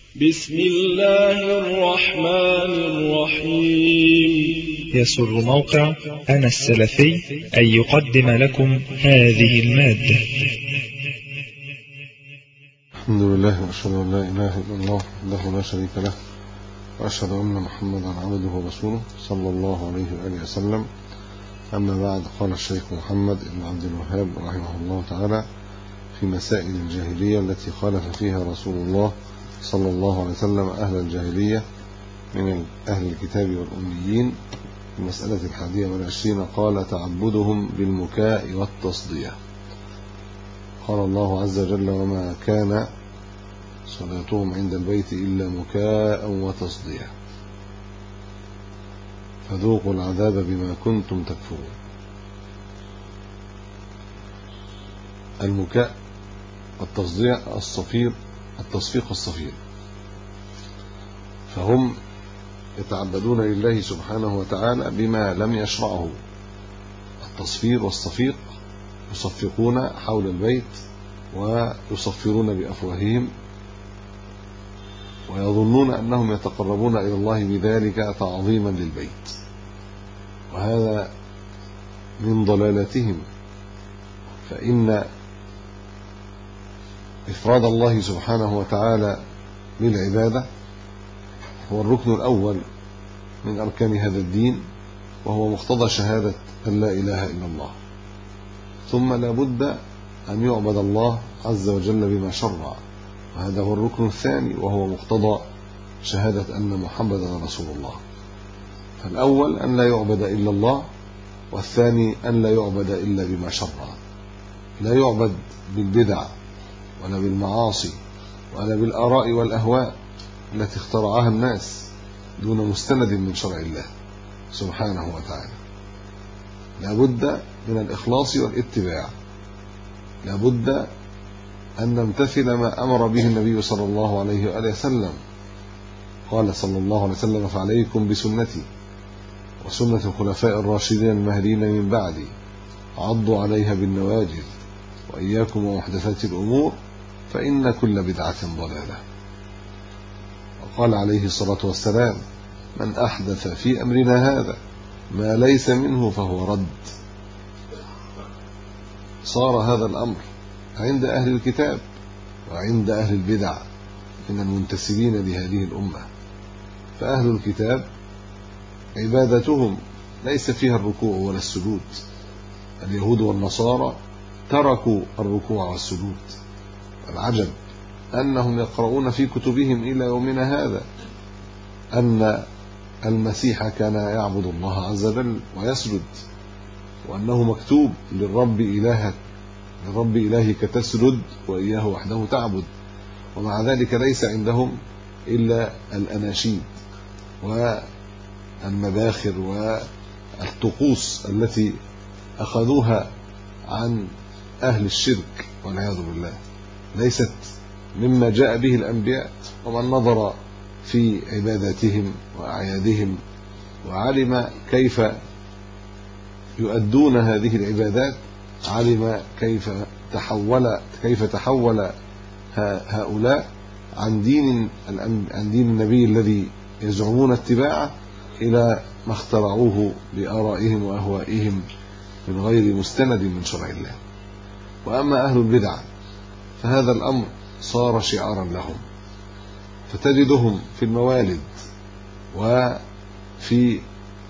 بسم الله الرحمن الرحيم. يسر موقع أنا السلفي أن يقدم لكم هذه المادة. الحمد لله وأشهد أن لا إله إلا الله وحده لا شريك له، وأشهد أن محمدا عبده ورسوله صلى الله عليه وآله وسلم. أما بعد، قال الشيخ محمد بن عبد الوهاب رحمه الله تعالى في مسائل الجاهلية التي خالف فيها رسول الله صلى الله عليه وسلم أهل الجاهلية من أهل الكتاب والأميين. المسألة 21 قال: تعبدهم بالمكاء والتصدية. قال الله عز وجل: وما كان صلاتهم عند البيت إلا مكاء وتصدية فذوقوا العذاب بما كنتم تكفرون. المكاء والتصدية التصفيق والصفير، فهم يتعبدون لله سبحانه وتعالى بما لم يشرعه. التصفير والصفيق، يصفقون حول البيت ويصفرون بأفواههم ويظنون أنهم يتقربون إلى الله بذلك تعظيما للبيت، وهذا من ضلالتهم. فإن إفراد الله سبحانه وتعالى بالعبادة هو الركن الأول من أركان هذا الدين، وهو مقتضى شهادة أن لا إله إلا الله. ثم لا بد أن يعبد الله عز وجل بما شرع، وهذا هو الركن الثاني، وهو مقتضى شهادة أن محمدا رسول الله. فالأول أن لا يعبد إلا الله، والثاني أن لا يعبد إلا بما شرع. لا يعبد بالبدع ولا بالمعاصي ولا بالآراء والأهواء التي اخترعها الناس دون مستند من شرع الله سبحانه وتعالى. لا بد من الإخلاص والاتباع، لا بد أن نمتثل ما أمر به النبي صلى الله عليه وآله وسلم. قال صلى الله عليه وسلم: فعليكم بسنتي وسنة الخلفاء الراشدين المهديين من بعدي، عضوا عليها بالنواجذ، وإياكم ومحدثات الأمور، فإن كل بدعة ضلالة. وقال عليه الصلاة والسلام: من أحدث في أمرنا هذا ما ليس منه فهو رد. صار هذا الأمر عند أهل الكتاب وعند أهل البدع من المنتسبين لهذه الأمة. فأهل الكتاب عبادتهم ليس فيها الركوع ولا السجود. اليهود والنصارى تركوا الركوع والسجود. العجب أنهم يقرؤون في كتبهم إلى يومنا هذا أن المسيح كان يعبد الله عز وجل ويسجد، وأنه مكتوب: للرب إلهك تسجد وإياه وحده تعبد. ومع ذلك ليس عندهم إلا الأناشيد والمباخر والطقوس التي أخذوها عن أهل الشرك والعياذ بالله، ليست مما جاء به الأنبياء. ومن نظر في عباداتهم وأعيادهم وعلم كيف يؤدون هذه العبادات، علم كيف تحول هؤلاء عن دين النبي الذي يزعمون اتباعه إلى ما اخترعوه بآرائهم وأهوائهم من غير مستند من شرع الله. وأما أهل البدع فهذا الأمر صار شعارا لهم، فتجدهم في الموالد وفي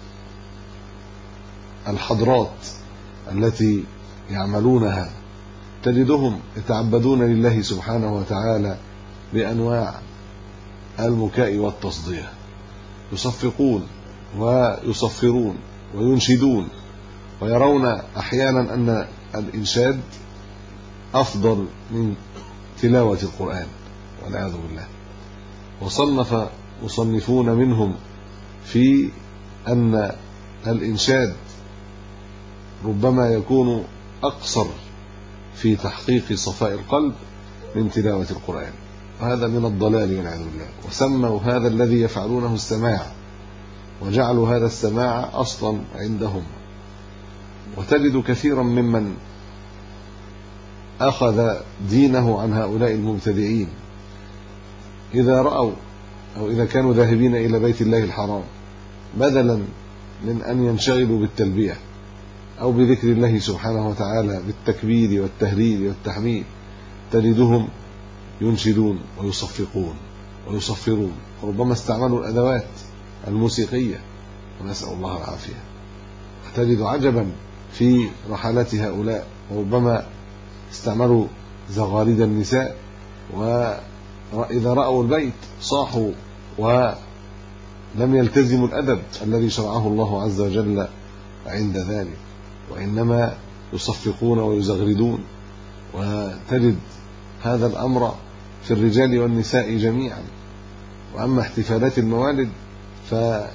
الحضرات التي يعملونها، تجدهم يتعبدون لله سبحانه وتعالى بأنواع المكاء والتصدية، يصفقون ويصفرون وينشدون، ويرون أحيانا أن الإنشاد أفضل من تلاوة القرآن والعياذ بالله. وصنف مصنفون منهم في أن الإنشاد ربما يكون أقصر في تحقيق صفاء القلب من تلاوة القرآن، وهذا من الضلال والعياذ بالله. وسموا هذا الذي يفعلونه السماع، وجعلوا هذا السماع أصلا عندهم. وتجد كثيرا ممن أخذ دينه عن هؤلاء المبتدعين إذا رأوا أو إذا كانوا ذاهبين إلى بيت الله الحرام بدلا من أن ينشغلوا بالتلبية أو بذكر الله سبحانه وتعالى بالتكبير والتهليل والتحميد، تجدهم ينشدون ويصفقون ويصفرون، وربما استعملوا الأدوات الموسيقية، ونسأل الله العافية. تجد عجبا في رحلات هؤلاء، وربما استعملوا زغاريد النساء، وإذا رأوا البيت صاحوا ولم يلتزموا الأدب الذي شرعه الله عز وجل عند ذلك، وإنما يصفقون ويزغردون. وتجد هذا الأمر في الرجال والنساء جميعا. وأما احتفالات الموالد فتجد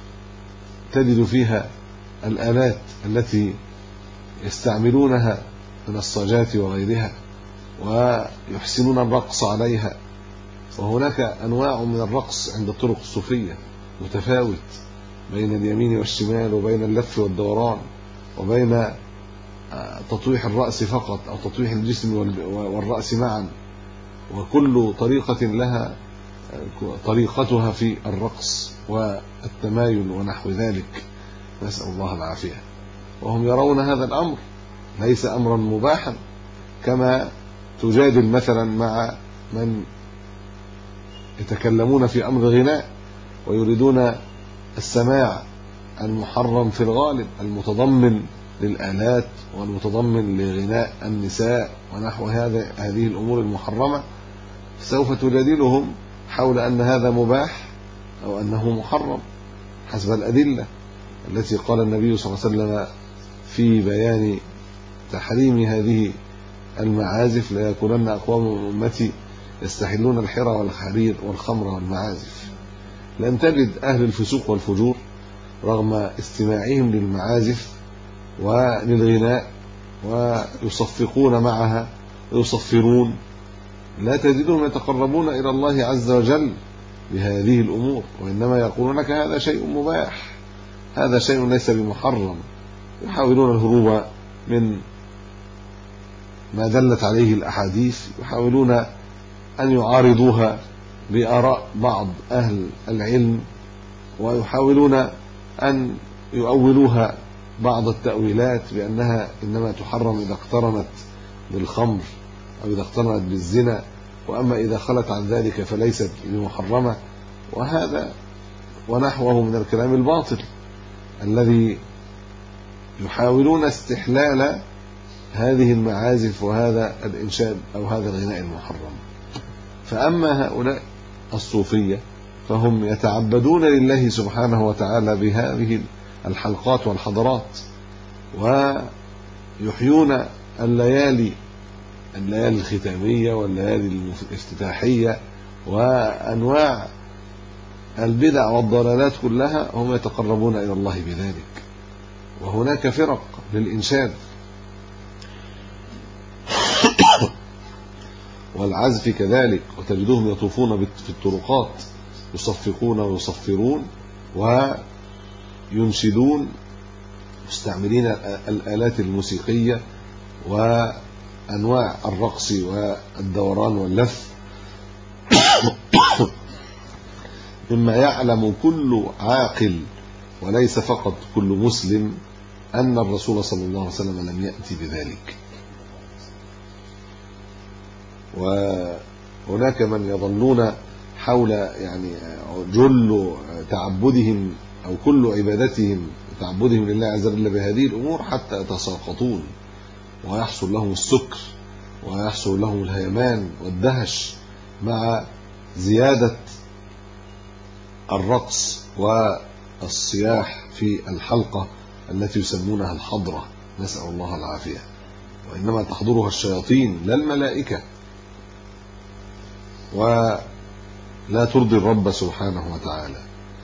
فيها الآلات التي يستعملونها من الصاجات وغيرها، ويحسنون الرقص عليها. وهناك أنواع من الرقص عند الطرق الصوفية متفاوت بين اليمين والشمال، وبين اللف والدوران، وبين تطويح الرأس فقط أو تطويح الجسم والرأس معا، وكل طريقة لها طريقتها في الرقص والتمايل ونحو ذلك، نسأل الله العافية. وهم يرون هذا الأمر ليس أمرا مباحا، كما تجادل مثلا مع من يتكلمون في أمر غناء ويريدون السماع المحرم في الغالب المتضمن للآلات والمتضمن لغناء النساء ونحو هذه الأمور المحرمة، سوف تجادلهم حول أن هذا مباح أو أنه محرم حسب الأدلة التي قال النبي صلى الله عليه وسلم في بيان تحريم هذه المعازف: لا يكونن أقوام من أمتي يستحلون الحرى والحرير والخمر والمعازف. لن تجد أهل الفسوق والفجور رغم استماعهم للمعازف وللغناء ويصفقون معها ويصفرون، لا تجدهم يتقربون إلى الله عز وجل بهذه الأمور، وإنما يقولون لك هذا شيء مباح، هذا شيء ليس بمحرم. يحاولون الهروب من ما دلت عليه الأحاديث، يحاولون أن يعارضوها بآراء بعض أهل العلم، ويحاولون أن يؤولوها بعض التأويلات بأنها إنما تحرم إذا اقترنت بالخمر أو إذا اقترنت بالزنا، وأما إذا خلت عن ذلك فليست بمحرمة. وهذا ونحوه من الكلام الباطل الذي يحاولون استحلال هذه المعازف وهذا الإنشاد أو هذا الغناء المحرم. فأما هؤلاء الصوفية فهم يتعبدون لله سبحانه وتعالى بهذه الحلقات والحضرات، ويحيون الليالي الختامية والليالي الافتتاحية وأنواع البدع والضلالات كلها، هم يتقربون إلى الله بذلك. وهناك فرق للإنشاد والعزف كذلك، وتجدهم يطوفون في الطرقات يصفقون ويصفرون وينشدون مستعملين الآلات الموسيقية وأنواع الرقص والدوران واللف، مما يعلم كل عاقل وليس فقط كل مسلم أن الرسول صلى الله عليه وسلم لم يأتي بذلك. وهناك من يظنون حول جل تعبدهم أو كل عبادتهم تعبدهم لله عز وجل بهذه الأمور حتى يتساقطون ويحصل لهم السكر ويحصل لهم الهيمان والدهش مع زيادة الرقص والصياح في الحلقة التي يسمونها الحضرة، نسأل الله العافية. وإنما تحضرها الشياطين لا الملائكة، ولا ترضي الرب سبحانه وتعالى.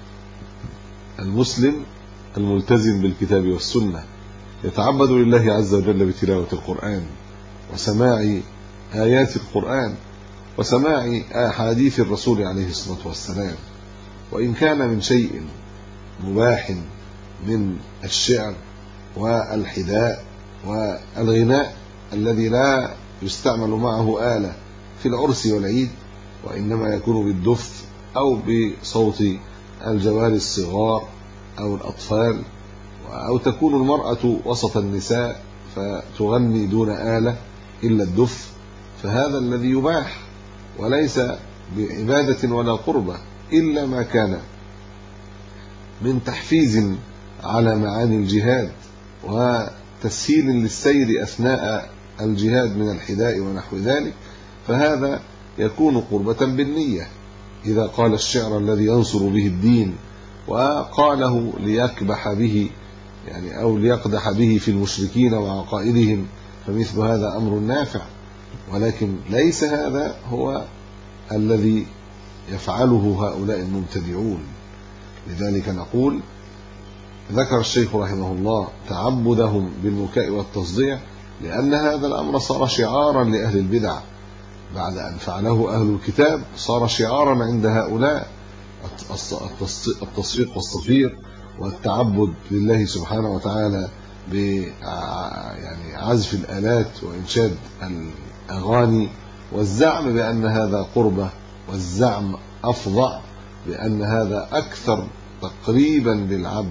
المسلم الملتزم بالكتاب والسنة يتعبد لله عز وجل بتلاوة القرآن وسماع آيات القرآن وسماع أحاديث الرسول عليه الصلاة والسلام. وإن كان من شيء مباح من الشعر والحداء والغناء الذي لا يستعمل معه آلة في العرس والعيد، وإنما يكون بالدف أو بصوت الجواري الصغار أو الأطفال، أو تكون المرأة وسط النساء فتغني دون آلة إلا الدف، فهذا الذي يباح، وليس بعبادة ولا قربة إلا ما كان من تحفيز على معاني الجهاد وتسهيل للسير أثناء الجهاد من الحداء ونحو ذلك، فهذا يكون قربة بالنية. إذا قال الشعر الذي ينصر به الدين وقاله ليكبح به يعني أو ليقدح به في المشركين وعقائدهم، فمثل هذا أمر نافع، ولكن ليس هذا هو الذي يفعله هؤلاء المبتدعون. لذلك نقول ذكر الشيخ رحمه الله تعبدهم بالبكاء والتصديع، لأن هذا الأمر صار شعارا لأهل البدع بعد أن فعله أهل الكتاب، صار شعارا عند هؤلاء التصفيق والصفير والتعبد لله سبحانه وتعالى يعني عزف الآلات وإنشاد الأغاني، والزعم بأن هذا قربة، والزعم أفظع بأن هذا أكثر تقريبا للعبد،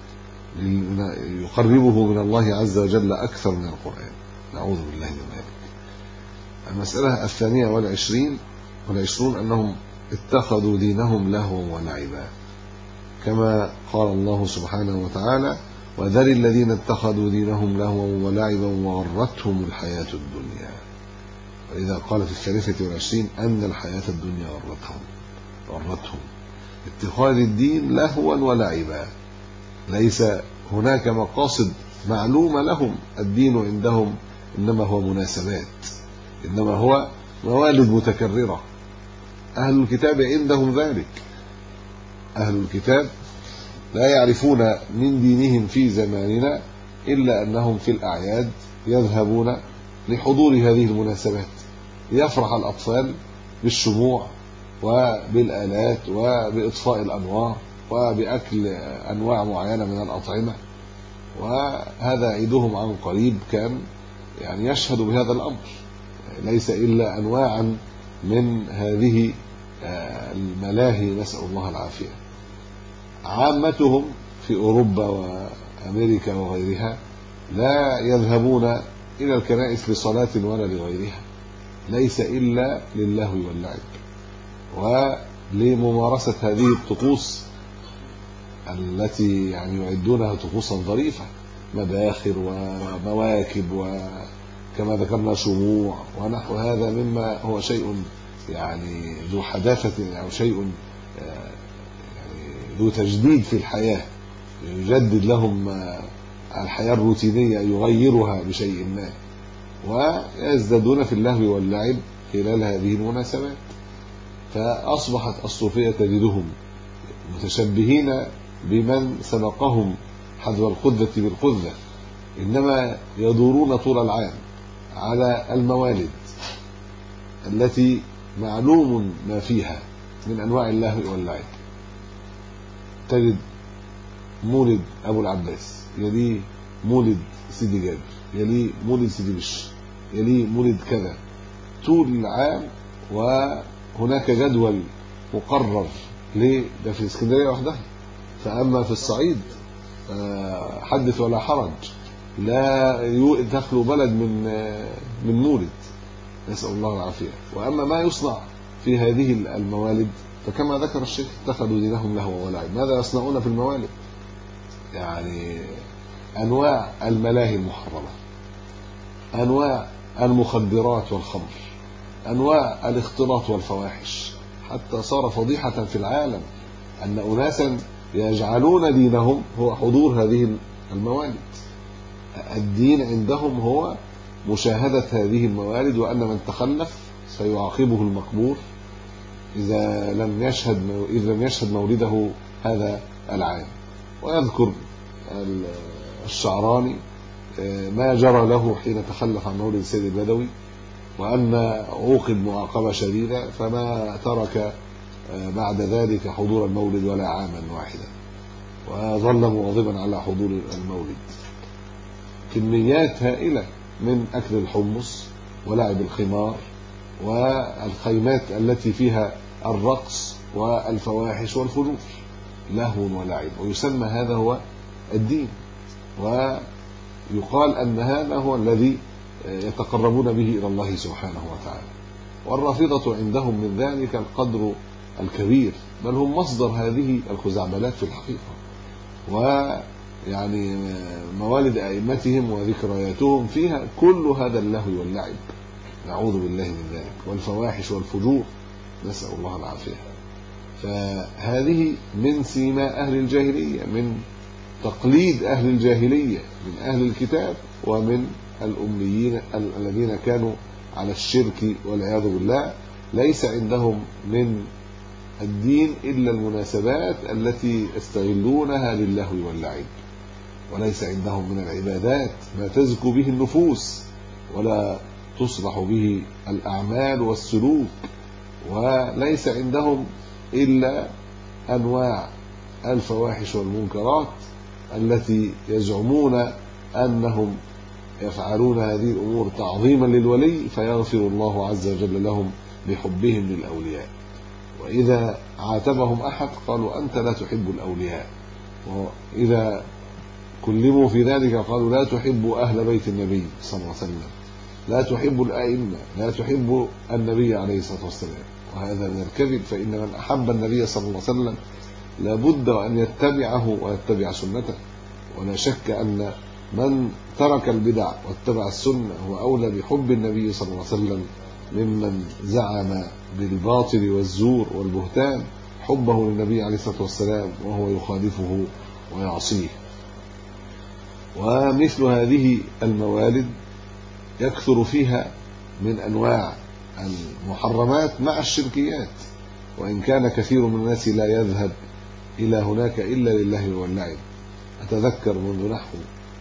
يقربه من الله عز وجل أكثر من القرآن. نعوذ بالله من ذلك. المسألة 22 أنهم اتخذوا دينهم لهوا ولعبا، كما قال الله سبحانه وتعالى: وذر الذين اتخذوا دينهم لهوا ولعبا وغرتهم الحياة الدنيا. وإذا قال في 23 أن الحياة الدنيا غرتهم. اتخاذ الدين لهوا ولعبا، ليس هناك مقاصد معلومة لهم، الدين عندهم إنما هو مناسبات، إنما هو موالد متكررة. أهل الكتاب عندهم ذلك، أهل الكتاب لا يعرفون من دينهم في زماننا إلا أنهم في الأعياد يذهبون لحضور هذه المناسبات، ليفرح الأطفال بالشموع وبالآلات وبإطفاء الأنوار وبأكل أنواع معينة من الأطعمة، وهذا عيدهم عن قريب كان يعني يشهد بهذا الأمر، ليس إلا أنواعا من هذه الملاهي، نسأل الله العافية. عامتهم في أوروبا وأمريكا وغيرها لا يذهبون إلى الكنائس لصلاة ولا لغيرها، ليس إلا للهو واللعب ولممارسة هذه الطقوس التي يعني يعدونها طقوسا ظريفة، مباخر ومواكب وكما ذكرنا شموع ونحو هذا، مما هو شيء يعني ذو حداثة أو شيء يعني ذو تجديد في الحياة، يجدد لهم الحياة الروتينية، يغيرها بشيء ما، ويزدادون في اللهو واللعب خلال هذه المناسبات. فأصبحت الصوفية تجدهم متشبهين بمن سبقهم حذو الخذة بالخذة، إنما يدورون طول العام على الموالد التي معلوم ما فيها من أنواع اللهو واللعب. تجد مولد أبو العباس، يليه مولد سيدي جابر، يليه مولد سيدي بشر، يليه مولد كذا طول العام، وهناك جدول مقرر ليه ده في اسكندرية وحدها. فأما في الصعيد حدث ولا حرج، لا تخلو بلد من مولد، نسأل الله العافية. وأما ما يصنع في هذه الموالد فكما ذكر الشيخ اتخذوا دينهم لهوا ولعب. ماذا يصنعون في الموالد؟ يعني أنواع الملاهي المحرمة، أنواع المخدرات والخمر، أنواع الاختلاط والفواحش، حتى صار فضيحة في العالم أن أناسا يجعلون دينهم هو حضور هذه الموالد. الدين عندهم هو مشاهدة هذه الموالد، وأن من تخلف سيعاقبه المقبور إذا لم يشهد مولده هذا العام. ويذكر الشعراني ما جرى له حين تخلف عن مولد السيد البدوي، وأن عوقب معاقبة شديدة، فما ترك بعد ذلك حضور المولد ولا عاما واحدا، وظل مواظبا على حضور المولد. كميات هائلة من أكل الحمص ولعب الخمار والخيمات التي فيها الرقص والفواحش والفجور، لهو ولعب، ويسمى هذا هو الدين، ويقال أن هذا هو الذي يتقربون به إلى الله سبحانه وتعالى. والرافضة عندهم من ذلك القدر الكبير، بل هم مصدر هذه الخزعبلات في الحقيقة، ويعني موالد أئمتهم وذكرياتهم فيها كل هذا اللهو واللعب، نعوذ بالله من ذلك، والفواحش والفجور، نسأل الله العافية. فهذه من سيما أهل الجاهلية، من تقليد أهل الجاهلية، من أهل الكتاب ومن الأميين الذين كانوا على الشرك والعياذ بالله. ليس عندهم من الدين إلا المناسبات التي يستغلونها للهو واللعب، وليس عندهم من العبادات ما تزكو به النفوس ولا تصلح به الأعمال والسلوك، وليس عندهم إلا أنواع الفواحش والمنكرات التي يزعمون أنهم يفعلون هذه الأمور تعظيما للولي فيغفر الله عز وجل لهم بحبهم للأولياء. وإذا عاتبهم أحد قالوا أنت لا تحب الأولياء، وإذا كلموا في ذلك قالوا لا تحب أهل بيت النبي صلى الله عليه وسلم، لا تحب الأئمة، لا تحب النبي عليه الصلاة والسلام. وهذا من الكذب، فإن من أحب النبي صلى الله عليه وسلم لابد أن يتبعه ويتبع سنته، ولا شك أن من ترك البدع واتبع السنة هو أولى بحب النبي صلى الله عليه وسلم ممن زعم بالباطل والزور والبهتان حبه للنبي عليه الصلاة والسلام وهو يخالفه ويعصيه. ومثل هذه الموالد يكثر فيها من أنواع المحرمات مع الشركيات، وإن كان كثير من الناس لا يذهب إلى هناك إلا لله واللعب. أتذكر منذ نحو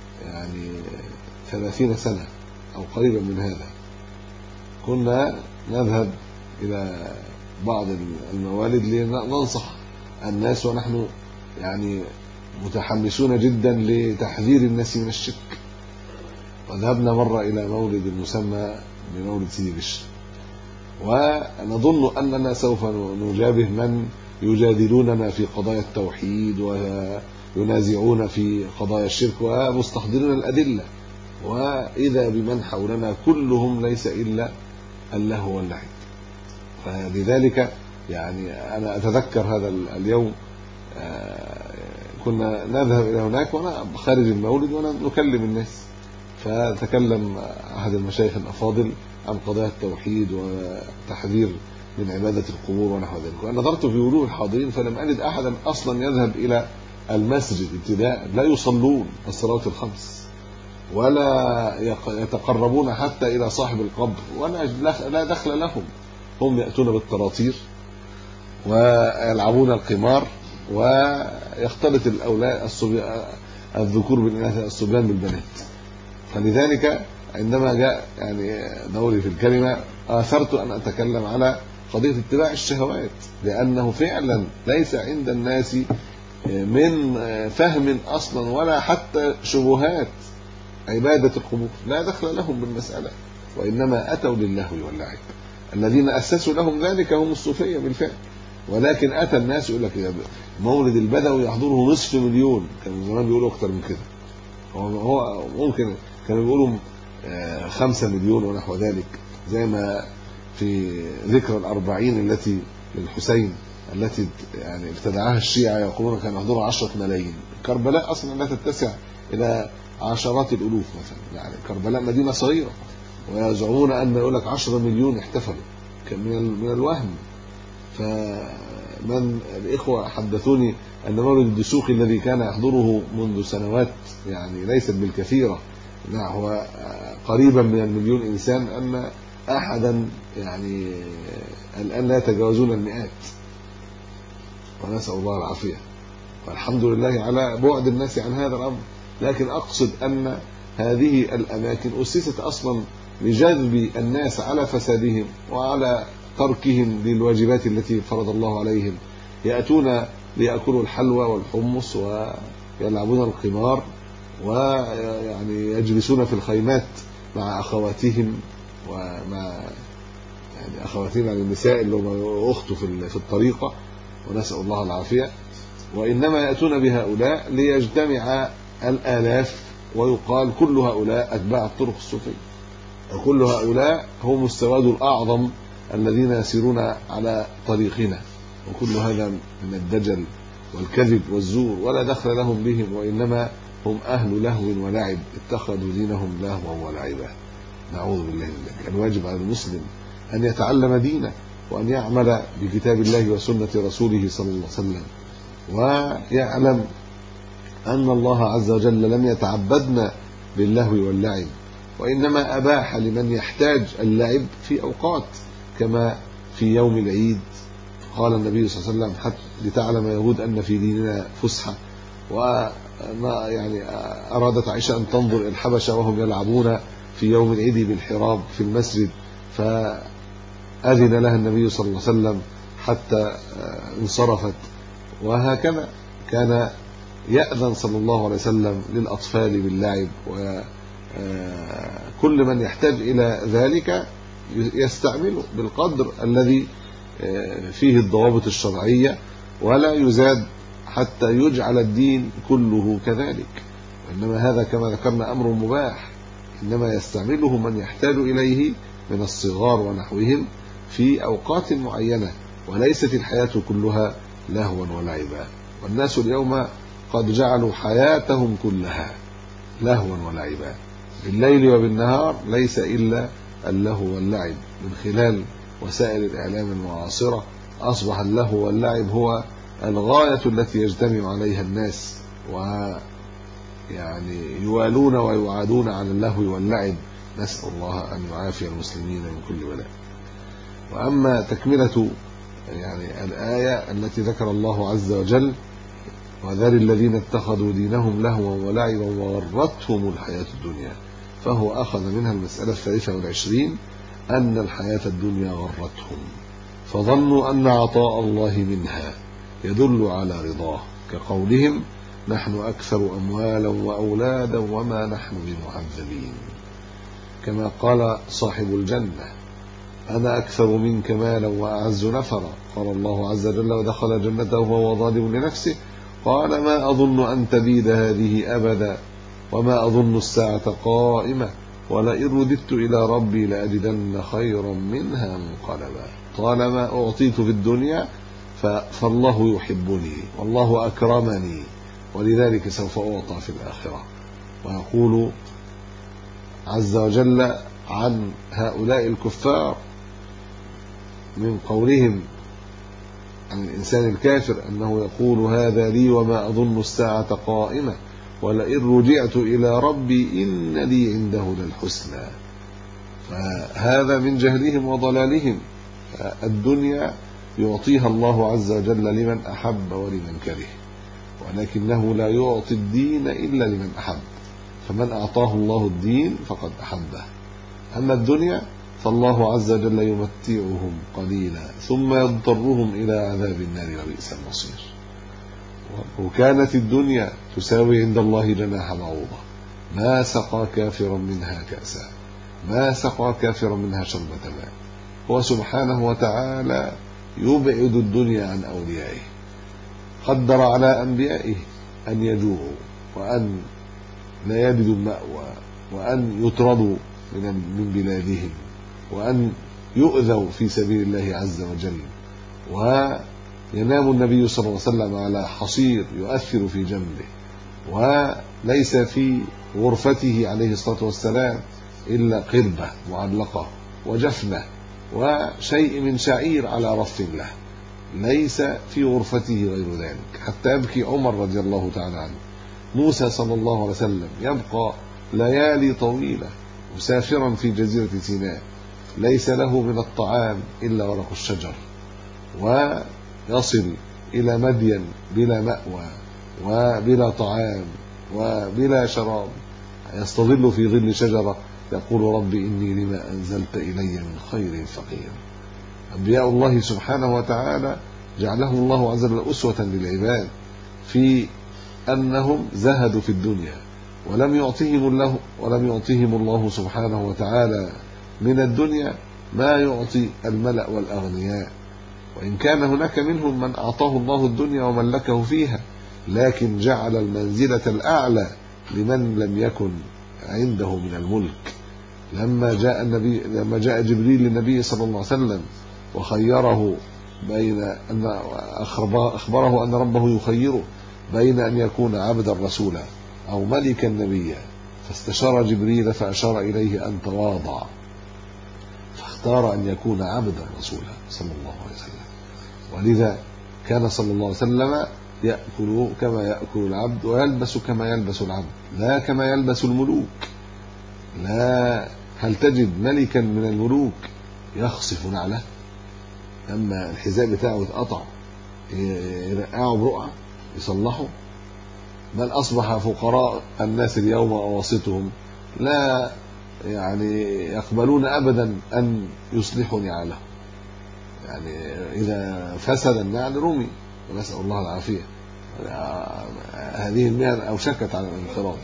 30 سنة أو قريبا من هذا كنا نذهب إلى بعض الموالد لننصح الناس، ونحن متحمسون جدا لتحذير الناس من الشرك. وذهبنا مرة إلى مولد مسمى بمولد سيدي بشر، ونظن أننا سوف نجابه من يجادلوننا في قضايا التوحيد وينازعون في قضايا الشرك ومستحضرين الأدلة، وإذا بمن حولنا كلهم ليس إلا اللهو واللعب. فلذلك أنا أتذكر هذا اليوم كنا نذهب إلى هناك وأنا خارج المولد ونكلم الناس، فتكلم أحد المشايخ الأفاضل عن قضايا التوحيد وتحذير من عبادة القبور ونحو ذلك. وأنا نظرت في وجوه الحاضرين فلم أجد أحدا أصلا يذهب إلى المسجد ابتداء، لا يصلون الصلوات الخمس ولا يتقربون حتى إلى صاحب القبر، ولا لا دخل لهم. هم يأتون بالطراطير ويلعبون القمار ويختلط الذكور بالإناث، الصبيان بالبنات. فلذلك عندما جاء دوري في الكلمة آثرت أن أتكلم على قضية اتباع الشهوات، لأنه فعلا ليس عند الناس من فهم أصلا ولا حتى شبهات عبادة القبور، لا دخل لهم بالمسألة، وإنما أتوا للهو واللعب. الذين أسسوا لهم ذلك هم الصوفية بالفعل، ولكن أتى الناس يقول لك مولد البدوي يحضره 500,000، كانوا زمان بيقولوا أكتر من كده، هو ممكن كانوا بيقولوا 5 مليون ونحو ذلك، زي ما في ذكرى 40 التي للحسين التي ابتدعها الشيعة يقولون كان يحضرها 10 ملايين. كربلاء أصلا لا تتسع إلى عشرات الألوف مثلا، كربلاء مدينة صغيرة، ويزعمون أن يقول لك 10 مليون احتفلوا، كان من الوهم. فمن الإخوة حدثوني أن مولد الدسوقي الذي كان يحضره منذ سنوات ليست بالكثيرة، هو قريبا من 1,000,000 إنسان، أن أحدا الآن لا يتجاوزون المئات، ونسأل الله العافية. والحمد لله على بعد الناس عن هذا الأمر. لكن أقصد أن هذه الأماكن أسست أصلا لجذب الناس على فسادهم وعلى تركهم للواجبات التي فرض الله عليهم. يأتون ليأكلوا الحلوى والحمص ويلعبون القمار ويجلسون في الخيمات مع أخواتهم ومع يعني أخواتنا للنساء اللي هم أخته في الطريقة، ونسأل الله العافية. وإنما يأتون بهؤلاء ليجتمع الآلاف ويقال كل هؤلاء أتباع الطرق الصوفية، وكل هؤلاء هم السواد الأعظم الذين يسيرون على طريقنا، وكل هذا من الدجل والكذب والزور، ولا دخل لهم بهم، وإنما هم أهل لهو ولعب اتخذوا دينهم لهوا ولعبا. نعوذ بالله من ذلك. الواجب على المسلم أن يتعلم دينه، وأن يعمل بكتاب الله وسنة رسوله صلى الله عليه وسلم، ويعلم أن الله عز وجل لم يتعبدنا باللهو واللعب، وإنما أباح لمن يحتاج اللعب في أوقات، كما في يوم العيد قال النبي صلى الله عليه وسلم حتى لتعلم يهود أن في ديننا فسحة. يعني أرادت عائشة أن تنظر إلى الحبشة وهم يلعبون في يوم العيد بالحراب في المسجد، فأذن لها النبي صلى الله عليه وسلم حتى انصرفت. وهكذا كان يأذن صلى الله عليه وسلم للأطفال باللعب، وكل من يحتاج إلى ذلك يستعمله بالقدر الذي فيه الضوابط الشرعية، ولا يزاد حتى يجعل الدين كله كذلك. وإنما هذا كما ذكرنا أمر مباح، إنما يستعمله من يحتاج إليه من الصغار ونحوهم في أوقات معينة، وليست الحياة كلها لهوا ولعبا. والناس اليوم قد جعلوا حياتهم كلها لهوا ولعبا، بالليل وبالنهار ليس إلا اللهو واللعب. من خلال وسائل الإعلام المعاصرة أصبح اللهو واللعب هو الغاية التي يجتمع عليها الناس، ويعني يوالون ويعادون على اللهو واللعب. نسأل الله أن يعافي المسلمين من كل بلاء. وأما تكملة يعني الآية التي ذكر الله عز وجل: وذر الذين اتخذوا دينهم لهوا ولعبا وغرتهم الحياة الدنيا، فهو أخذ منها المسألة 23 أن الحياة الدنيا غرتهم، فظنوا أن عطاء الله منها يدل على رضاه، كقولهم: نحن أكثر أموالا وأولادا وما نحن بمعذبين. كما قال صاحب الجنة: أنا أكثر منك مالا وأعز نفرا. قال الله عز وجل: ودخل جنته وهو ظالم لنفسه قال: ما أظن أن تبيد هذه أبدا وما أظن الساعة قائمة ولئن رددت إلى ربي لأجدن خيرا منها منقلبا. طالما أعطيت في الدنيا فالله يحبني والله أكرمني، ولذلك سوف أعطى في الآخرة. ويقول عز وجل عن هؤلاء الكفار من قولهم عن الإنسان الكافر أنه يقول: هذا لي وما أظن الساعة قائمة ولئن رجعت إلى ربي إن لي عنده للحسنى. فهذا من جهلهم وضلالهم. الدنيا يعطيها الله عز وجل لمن أحب ولمن كره، ولكنه لا يعطي الدين إلا لمن أحب، فمن أعطاه الله الدين فقد أحبه. أما الدنيا فالله عز وجل يمتعهم قليلا ثم يضطرهم إلى عذاب النار وبئس المصير. وكانت الدنيا تساوي عند الله جناح بعوضة ما سقى كافرا منها كأسا، ما سقى كافرا منها شربة ماء. هو سبحانه وتعالى يبعد الدنيا عن أوليائه، قدر على أنبيائه أن يجوعوا وأن لا يجدوا المأوى وأن يطردوا من بلادهم وأن يؤذوا في سبيل الله عز وجل. وينام النبي صلى الله عليه وسلم على حصير يؤثر في جنبه، وليس في غرفته عليه الصلاة والسلام إلا قربة معلقة وجفنة وشيء من شعير على رف له، ليس في غرفته غير ذلك، حتى يبكي عمر رضي الله تعالى عنه. موسى صلى الله عليه وسلم يبقى ليالي طويلة مسافرا في جزيرة سيناء، ليس له من الطعام إلا ورق الشجر، ويصل إلى مدين بلا مأوى وبلا طعام وبلا شراب، يستظل في ظل شجرة يقول: رب إني لما أنزلت إلي من خير فقير. أنبياء الله سبحانه وتعالى جعلهم الله عز وجل أسوة للعباد في أنهم زهدوا في الدنيا، ولم يعطيهم الله سبحانه وتعالى من الدنيا ما يعطي الملأ والأغنياء، وإن كان هناك منهم من أعطاه الله الدنيا وملكه فيها، لكن جعل المنزلة الأعلى لمن لم يكن عنده من الملك. لما جاء جبريل للنبي صلى الله عليه وسلم وخيره بين أن أخبره أن ربه يخيره بين أن يكون عبدا رسولا أو ملكا نبيا، فاستشار جبريل فأشار إليه أن تواضع، فاختار أن يكون عبدا رسولا صلى الله عليه وسلم. ولذا كان صلى الله عليه وسلم يأكل كما يأكل العبد ويلبس كما يلبس العبد، لا كما يلبس الملوك. لا، هل تجد ملكا من الملوك يخصف نعله؟ أما الحذاء بتاعه اتقطع يرقعه برقعة يصلحه؟ بل أصبح فقراء الناس اليوم أواسطهم لا يعني يقبلون أبدا أن يصلحوا نعله، يعني إذا فسد النعل رمي، ونسأل الله العافية. هذه المهن أوشكت على الانقراض،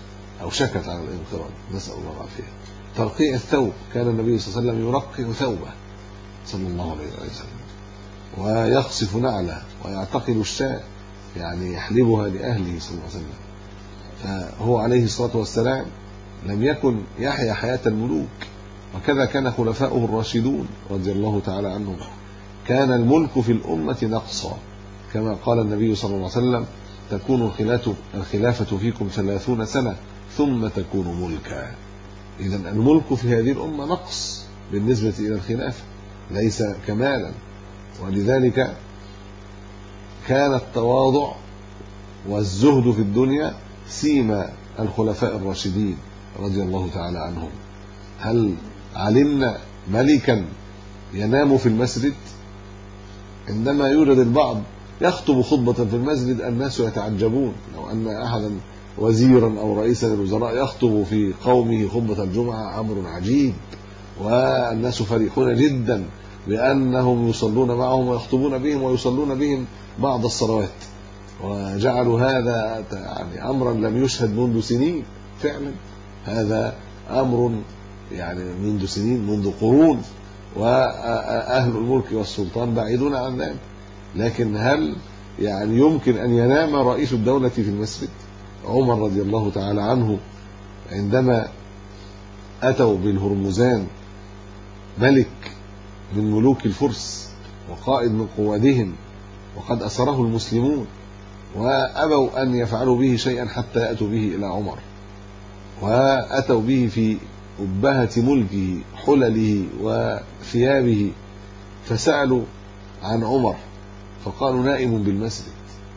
نسأل الله العافية. ترقيع الثوب، كان النبي صلى الله عليه وسلم يرقع ثوبه صلى الله عليه وسلم، ويخصف نعله ويعتقل الشاة، يعني يحلبها لأهله صلى الله عليه وسلم. فهو عليه الصلاة والسلام لم يكن يحيا حياة الملوك، وكذا كان خلفاؤه الراشدون رضي الله تعالى عنهم. كان الملك في الأمة نقصا، كما قال النبي صلى الله عليه وسلم: تكون الخلافة فيكم 30 سنة ثم تكون ملكا. إذن الملك في هذه الأمة نقص بالنسبة إلى الخلافة، ليس كمالا. ولذلك كان التواضع والزهد في الدنيا سيما الخلفاء الراشدين رضي الله تعالى عنهم. هل علمنا ملكا ينام في المسجد؟ عندما يوجد البعض يخطب خطبة في المسجد الناس يتعجبون، لو أن أحدا وزيرا أو رئيسا للوزراء يخطب في قومه خطبة الجمعة أمر عجيب، والناس فرحون جدا بأنهم يصلون معهم ويخطبون بهم ويصلون بهم بعض الصلوات، وجعلوا هذا يعني أمرا لم يشهد منذ سنين. فعلا هذا أمر يعني منذ سنين، منذ قرون، وأهل الملك والسلطان بعيدون عن ذلك. لكن هل يعني يمكن أن ينام رئيس الدولة في المسجد؟ عمر رضي الله تعالى عنه عندما أتوا بالهرمزان ملك من ملوك الفرس وقائد من قوادهم، وقد أسره المسلمون، وأبوا أن يفعلوا به شيئا حتى يأتوا به إلى عمر، وأتوا به في أبهة ملكه حلله وثيابه، فسألوا عن عمر فقالوا: نائم بالمسجد.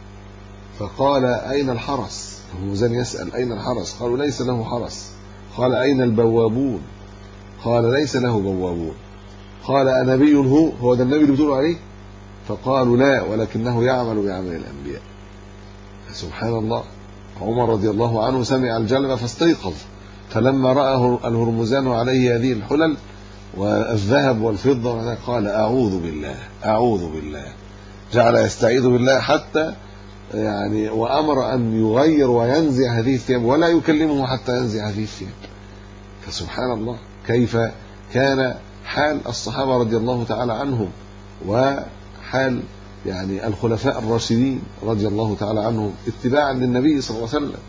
فقال: أين الحرس؟ الهرمزان يسأل: أين الحرس؟ قالوا: ليس له حرس. قال: أين البوابون؟ قال: ليس له بوابون. قال: أنبي هو ده النبي اللي بتقولوا عليه؟ فقالوا: لا، ولكنه يعمل بعمل الأنبياء. سبحان الله. عمر رضي الله عنه سمع الجلب فاستيقظ، فلما رأى الهرمزان عليه هذه الحلل والذهب والفضة قال: أعوذ بالله، أعوذ بالله. جعل يستعيذ بالله حتى يعني وأمر أن يغير وينزع هذه الثياب، ولا يكلمه حتى ينزع هذه الثياب. فسبحان الله كيف كان حال الصحابة رضي الله تعالى عنهم، وحال يعني الخلفاء الراشدين رضي الله تعالى عنهم اتباعا للنبي صلى الله عليه وسلم.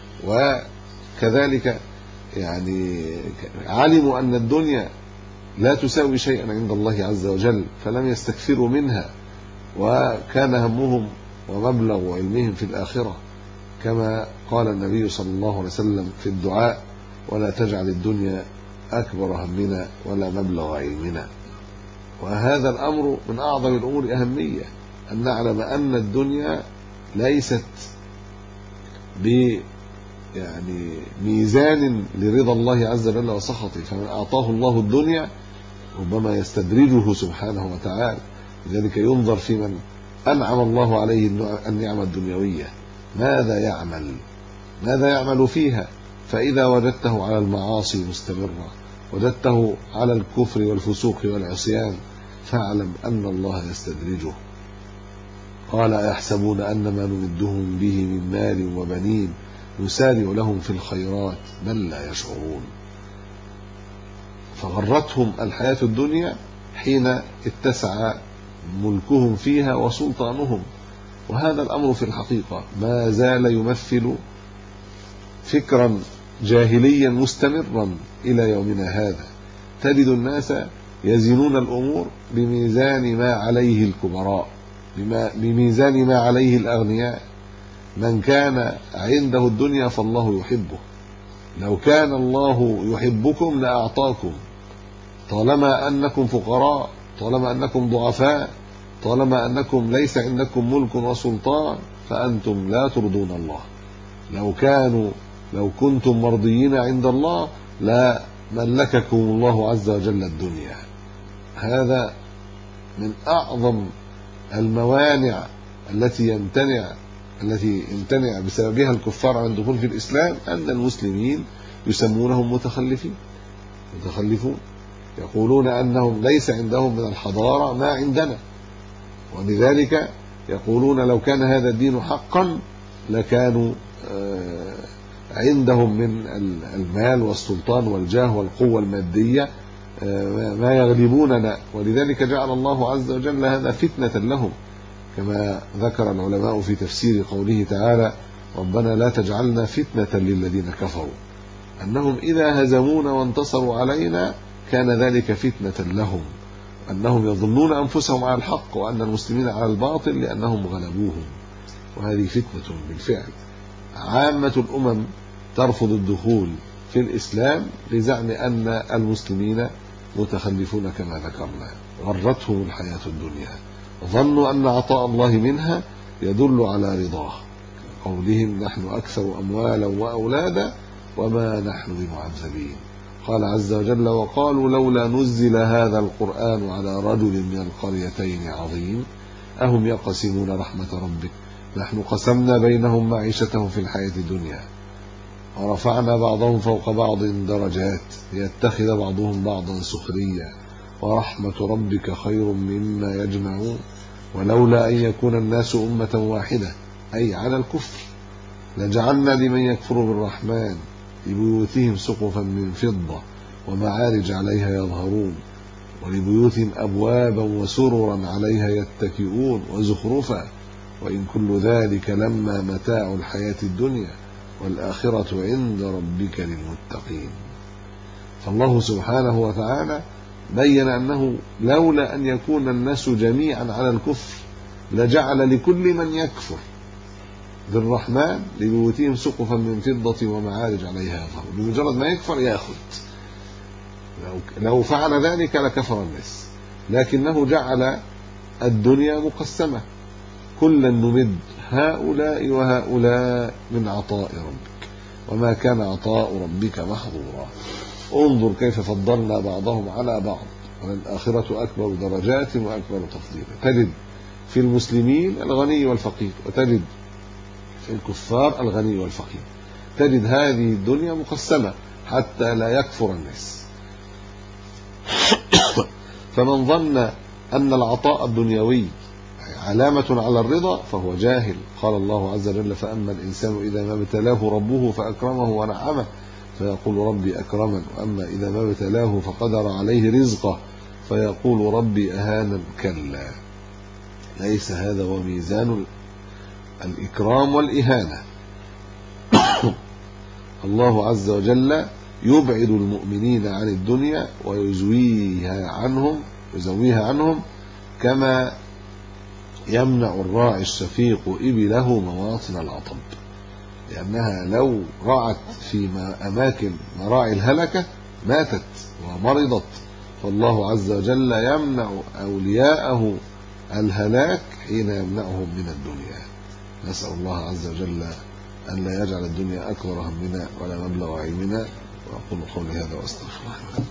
وكذلك يعني علموا أن الدنيا لا تساوي شيئا عند الله عز وجل، فلم يستكثروا منها، وكان همهم ومبلغ علمهم في الآخرة، كما قال النبي صلى الله عليه وسلم في الدعاء: ولا تجعل الدنيا أكبر همنا ولا مبلغ علمنا. وهذا الأمر من أعظم الأمور أهمية، أن نعلم أن الدنيا ليست يعني ميزان لرضا الله عز وجل وسخطه، فمن أعطاه الله الدنيا ربما يستدرجه سبحانه وتعالى. لذلك ينظر في من أنعم الله عليه النعمة الدنيوية ماذا يعمل فيها. فإذا وجدته على المعاصي مستمرة، وجدته على الكفر والفسوق والعصيان، فاعلم أن الله يستدرجه. قال: أيحسبون أن ما نمدهم به من مال وبنين نسارع لهم في الخيرات بل لا يشعرون. فغرتهم الحياة الدنيا حين اتسع ملكهم فيها وسلطانهم. وهذا الأمر في الحقيقة ما زال يمثل فكرا جاهليا مستمرا إلى يومنا هذا. تجد الناس يزنون الأمور بميزان ما عليه الكبراء، بميزان ما عليه الأغنياء. من كان عنده الدنيا فالله يحبه، لو كان الله يحبكم لأعطاكم، طالما أنكم فقراء، طالما أنكم ضعفاء، طالما أنكم ليس عندكم ملك وسلطان، فأنتم لا ترضون الله. لو كنتم مرضيين عند الله لا ملككم الله عز وجل الدنيا. هذا من أعظم الموانع التي يمتنع بسببها الكفار عن الدخول في الإسلام، أن المسلمين يسمونهم متخلفون، يقولون أنهم ليس عندهم من الحضارة ما عندنا، ولذلك يقولون لو كان هذا الدين حقا لكانوا عندهم من المال والسلطان والجاه والقوة المادية ما يغلبوننا. ولذلك جعل الله عز وجل هذا فتنة لهم، كما ذكر العلماء في تفسير قوله تعالى: ربنا لا تجعلنا فتنة للذين كفروا، أنهم إذا هزمونا وانتصروا علينا كان ذلك فتنة لهم، أنهم يظنون أنفسهم على الحق وأن المسلمين على الباطل لأنهم غلبوهم. وهذه فتنة بالفعل. عامة الأمم ترفض الدخول في الإسلام لزعم أن المسلمين متخلفون كما ذكرنا، غرتهم الحياة الدنيا، ظنوا أن عطاء الله منها يدل على رضاه، قولهم: نحن أكثر أموالا وأولادا وما نحن بمعذبين. قال عز وجل: وقالوا لولا نزل هذا القرآن على رجل من القريتين عظيم أهم يقسمون رحمة ربك نحن قسمنا بينهم معيشتهم في الحياة الدنيا ورفعنا بعضهم فوق بعض درجات ليتخذ بعضهم بعضا سخريا ورحمة ربك خير مما يجمعون ولولا أن يكون الناس أمة واحدة أي على الكفر لجعلنا لمن يكفر بالرحمن لبيوتهم سقفا من فضة ومعارج عليها يظهرون ولبيوتهم أبوابا وسررا عليها يتكئون وزخرفا وإن كل ذلك لما متاع الحياة الدنيا والآخرة عند ربك للمتقين. فالله سبحانه وتعالى بين أنه لولا أن يكون الناس جميعا على الكفر لجعل لكل من يكفر بالرحمن لبيوتهم سقفا من فضة ومعارج عليها يظهر، بمجرد ما يكفر يأخذ. لو فعل ذلك لكفر الناس، لكنه جعل الدنيا مقسمة، كلا نمد هؤلاء وهؤلاء من عطاء ربك وما كان عطاء ربك محظورا. انظر كيف فضلنا بعضهم على بعض وللآخرة أكبر درجات وأكبر تفضيلا. تجد في المسلمين الغني والفقير، وتجد في الكفار الغني والفقير. تجد هذه الدنيا مقسمة حتى لا يكفر الناس. فمن ظن أن العطاء الدنيوي علامة على الرضا فهو جاهل. قال الله عز وجل: فأما الإنسان إذا ما ابتلاه ربه فأكرمه ونعمه فيقول ربي أكرمن وأما إذا ما ابتلاه فقدر عليه رزقه فيقول ربي أهانن. كلا، ليس هذا هو ميزان الإكرام والإهانة. الله عز وجل يبعد المؤمنين عن الدنيا ويزويها عنهم كما يمنع الراعي الشفيق إبله مواطن العطب، لأنها لو رعت في أماكن مراعي الهلكة ماتت ومرضت. فالله عز وجل يمنع أولياءه الهلاك حين يمنعهم من الدنيا. نسأل الله عز وجل أن لا يجعل الدنيا أكبر همنا ولا مبلغ علمنا. وأقول قولي هذا وأستغفر الله.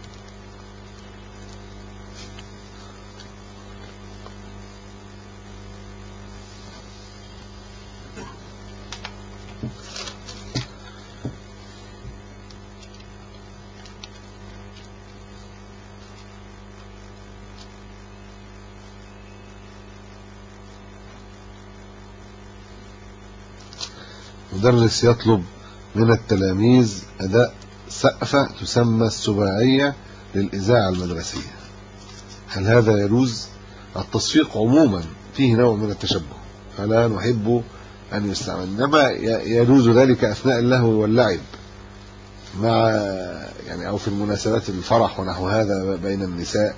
مدرس يطلب من التلاميذ أداء سقفة تسمى السباعية للإذاعة المدرسية. هل هذا يجوز؟ التصفيق عموما فيه نوع من التشبه، فلا نحب أن يستعمل، إنما يجوز ذلك أثناء اللهو واللعب مع يعني أو في المناسبات الفرح ونحو هذا بين النساء،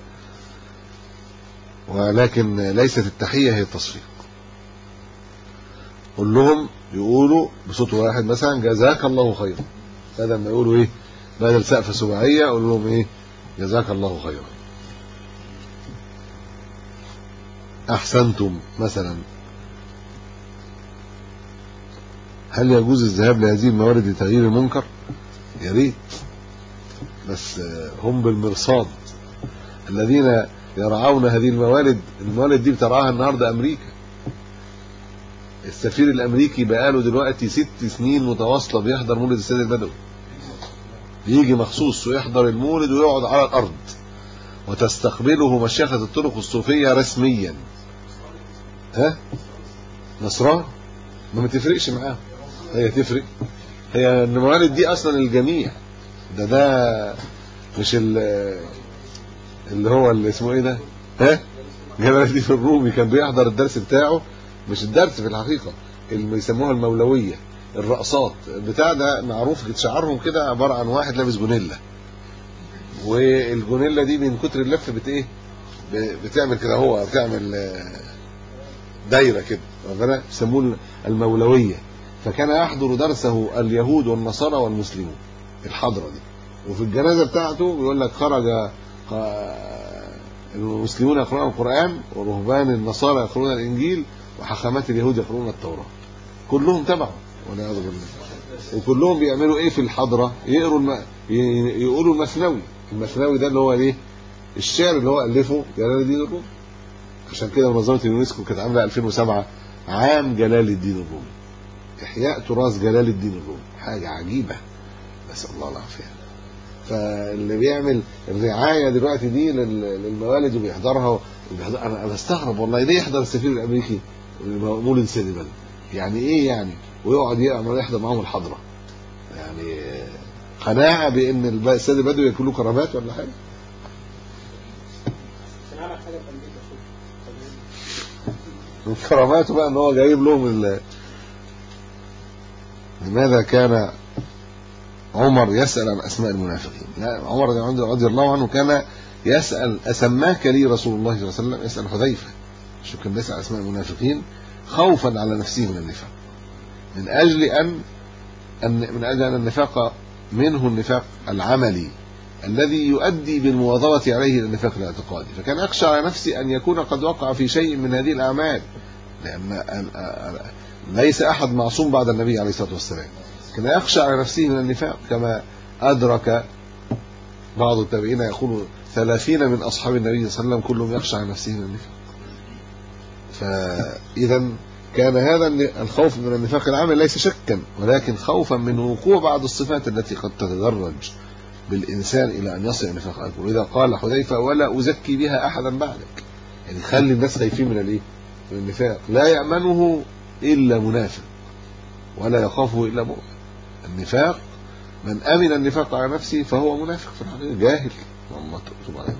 ولكن ليست التحية هي التصفيق. كلهم يقولوا بصوت واحد مثلا جزاك الله خيرا، بدل ما يقولوا ايه بدل سقفة سباعية اقول لهم ايه جزاك الله خيرا، احسنتم مثلا. هل يجوز الذهاب لهذه الموارد لتغيير المنكر؟ يا ريت، بس هم بالمرصاد الذين يرعون هذه الموارد دي بترعاها النهارده امريكا. السفير الامريكي بقاله دلوقتي 6 سنين متواصله بيحضر مولد السيد البدوي، بيجي مخصوص ويحضر المولد ويقعد على الارض، وتستقبله مشيخة الطرق الصوفيه رسميا. ها نصران ما تفرقش معاه، هي تفرق، هي الموارد دي اصلا الجميع ده مش اللي هو اللي اسمه ايه ده، ها جلال الدين الرومي كان بيحضر الدرس بتاعه، مش الدرس في الحقيقه اللي بيسموها المولويه، الرقصات بتاع ده معروف شعارهم كده عباره عن واحد لابس جونيلا، والجونيلا دي من كتر اللف ايه بتعمل كده، هو بتعمل دايره كده، ربنا يسموه المولويه. فكان يحضر درسه اليهود والنصارى والمسلمون الحضره دي، وفي الجنازه بتاعته بيقول لك خرج المسلمون يقرؤون القرآن ورهبان النصارى يقرؤون الإنجيل وحخامات اليهود يقرؤون التوراة، كلهم تبعوا والعياذ بالله. وكلهم بيعملوا ايه في الحضرة؟ يقولوا المثنوي ده اللي هو ايه الشعر اللي هو ألفه جلال الدين الرومي. عشان كده منظمة اليونسكو كانت عاملة 2007 عام جلال الدين الرومي، إحياء تراث جلال الدين الرومي، حاجة عجيبة نسأل الله العافية. فاللي بيعمل الرعايه دلوقتي دي للموالد وبيحضرها انا بستغرب والله، ليه يحضر السفير الامريكي مولد السيد البدوي؟ يعني ايه يعني؟ ويقعد يحضر معاهم الحضره، يعني قناعه بان السيد البدوي يكون له كرامات ولا حاجه؟ من كراماته بقى ان هو جايب لهم لماذا كان عمر يسأل عن أسماء المنافقين؟ لا، عمر رضي الله عنه كان يسأل أسماك لي رسول الله صلى الله عليه وسلم، يسأل حذيفة، شو كان يسأل أسماء المنافقين خوفا على نفسه من النفاق، من أجل أن النفاق منه النفاق العملي الذي يؤدي بالمواظبة عليه إلى النفاق الاعتقادي، فكان يخشى على نفسه أن يكون قد وقع في شيء من هذه الأعمال، لأن ليس أحد معصوم بعد النبي عليه الصلاة والسلام. كان يخشى على نفسه من النفاق، كما أدرك بعض التابعين يقول 30 من أصحاب النبي صلى الله عليه وسلم كلهم يخشى على نفسه من النفاق. فإذا كان هذا الخوف من النفاق العام ليس شكا، ولكن خوفا من وقوع بعض الصفات التي قد تتدرج بالإنسان إلى أن يصل النفاق أكبر. وإذا قال حذيفة ولا أزكي بها أحدا بعدك، يعني خلي الناس خايفين من النفاق، لا يأمنه إلا منافق ولا يخافه إلا مؤمن. النفاق من أمن النفاق على نفسه فهو منافق في الحقيقة، جاهل. والله تب عليه.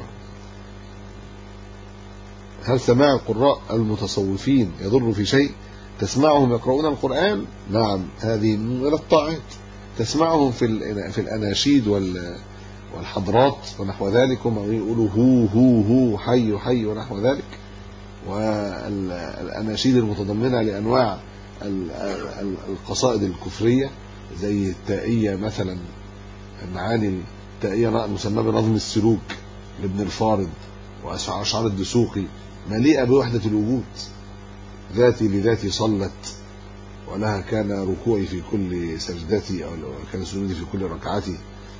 هل سماع القراء المتصوفين يضر في شيء؟ تسمعهم يقرؤون القرآن، نعم، هذه من الطاعات. تسمعهم في الأناشيد والحضرات ونحو ذلك، هم يقولوا هو حي حي ونحو ذلك، والأناشيد المتضمنة لأنواع القصائد الكفرية زي التائية مثلا، المعاني التائية مسمى بنظم السلوك لابن الفارض، وأشعار الدسوقي مليئة بوحدة الوجود، ذاتي لذاتي صلت ولها كان ركوعي في كل سجدتي، أو كان سجودي في كل ركعتي.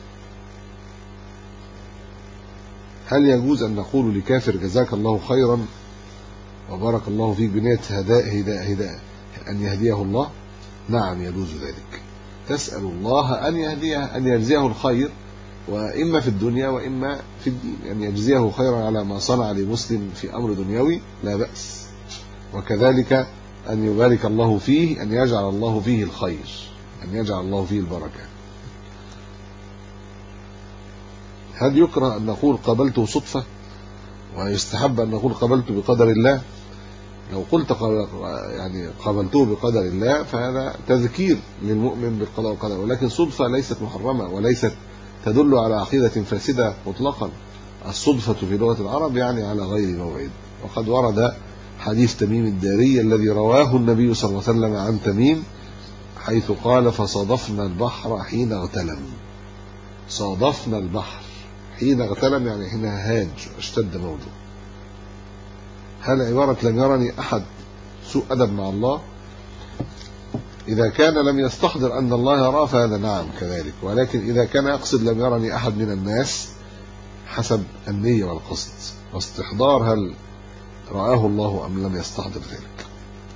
هل يجوز أن نقول لكافر جزاك الله خيرا وبارك الله فيك بنية هداء أن يهديه الله؟ نعم يجوز ذلك، تسأل الله أن يهديه، أن يجزيه الخير، وإما في الدنيا وإما في الدين، أن يجزيه خيرا على ما صنع لمسلم في أمر دنيوي لا بأس، وكذلك أن يبارك الله فيه، أن يجعل الله فيه الخير، أن يجعل الله فيه البركة. هل يكره أن نقول قابلته صدفة ويستحب أن نقول قابلته بقدر الله؟ لو قلت يعني قابلته بقدر الله فهذا تذكير للمؤمن بالقضاء والقدر، ولكن صدفة ليست محرمة وليست تدل على عقيدة فاسدة مطلقا. الصدفة في لغة العرب يعني على غير موعد. وقد ورد حديث تميم الداري الذي رواه النبي صلى الله عليه وسلم عن تميم حيث قال فصادفنا البحر حين اغتلم. صادفنا البحر حين اغتلم يعني حين هاج واشتد موجه. هل عبارة لم يرني أحد سوء أدب مع الله؟ إذا كان لم يستحضر أن الله يراه فهذا نعم كذلك، ولكن إذا كان يقصد لم يرني أحد من الناس حسب النية والقصد واستحضار هل رآه الله أم لم يستحضر ذلك.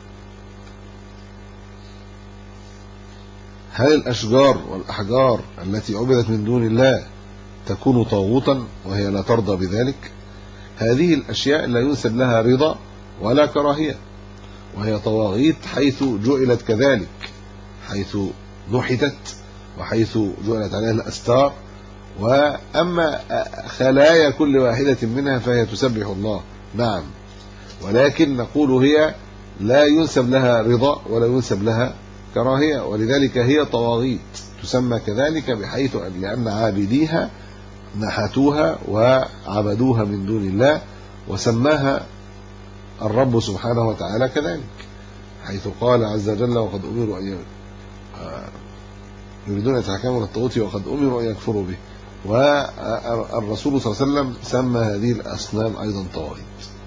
هل الأشجار والأحجار التي عبدت من دون الله تكون طاغوتا وهي لا ترضى بذلك؟ هذه الأشياء لا ينسب لها رضا ولا كراهية، وهي طواغيت حيث جعلت كذلك، حيث نحتت وحيث جعلت عليها الأستار. وأما خلايا كل واحدة منها فهي تسبح الله نعم، ولكن نقول هي لا ينسب لها رضا ولا ينسب لها كراهية، ولذلك هي طواغيت تسمى كذلك بحيث لأن عابديها نحتوها وعبدوها من دون الله، وسماها الرب سبحانه وتعالى كذلك، حيث قال عز وجل وقد أمروا أن يريدون يتحكموا للطاغوت وقد أمروا أن يكفروا به. والرسول صلى الله عليه وسلم سمى هذه الأصنام أيضا طواغيت.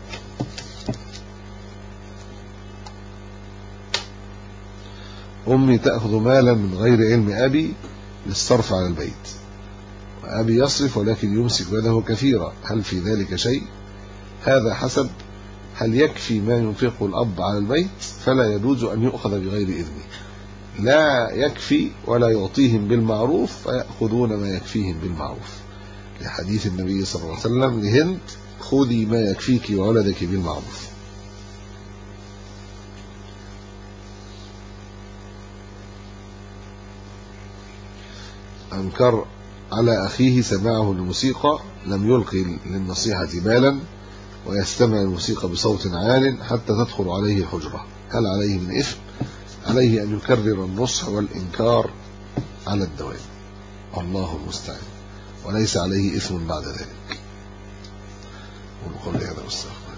أمي تأخذ مالا من غير علم أبي للصرف على البيت، وأبي يصرف ولكن يمسك يده كثيرا، هل في ذلك شيء؟ هذا حسب هل يكفي ما ينفقه الأب على البيت فلا يجوز أن يؤخذ بغير إذنه، لا يكفي ولا يعطيهم بالمعروف فيأخذون ما يكفيهم بالمعروف، لحديث النبي صلى الله عليه وسلم لهند خذي ما يكفيك وولدك بالمعروف. أنكر على أخيه سماعه للموسيقى، لم يلقي للنصيحة بالا ويستمع الموسيقى بصوت عال حتى تدخل عليه الحجرة، هل عليه من إثم؟ عليه أن يكرر النصح والإنكار على الدوام، الله المستعان، وليس عليه إثم بعد ذلك. ونقول هذا والسلام.